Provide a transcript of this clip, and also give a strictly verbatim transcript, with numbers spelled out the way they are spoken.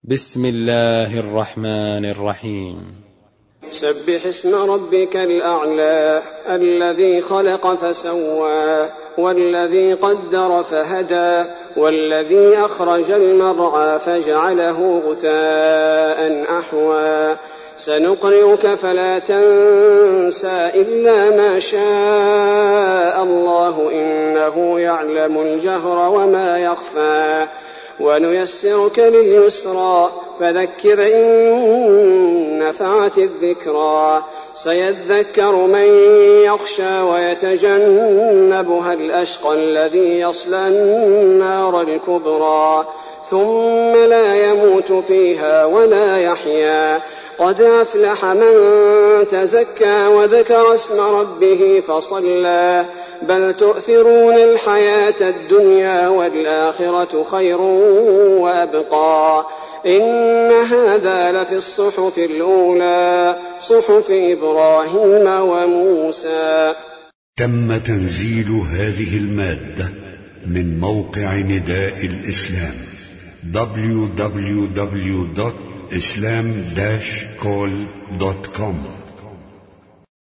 بسم الله الرحمن الرحيم. سبح اسم ربك الأعلى الذي خلق فسوى والذي قدر فهدى والذي أخرج المرعى فجعله غثاء أحوى سنقرئك فلا تنسى إلا ما شاء الله إنه يعلم الجهر وما يخفى ونيسرك لليسرى فذكر إن نفعت الذكرى سيذكر من يخشى ويتجنبها الأشقى الذي يصلى النار الكبرى ثم لا يموت فيها ولا يحيا قد أفلح من تزكى وذكر اسم ربه فصلى بل تؤثرون الحياة الدنيا والآخرة خير وأبقى إن هذا لفي الصحف الأولى صحف إبراهيم وموسى. تم تنزيل هذه المادة من موقع نداء الإسلام دبليو دبليو دبليو دوت إسلام داش كول دوت كوم.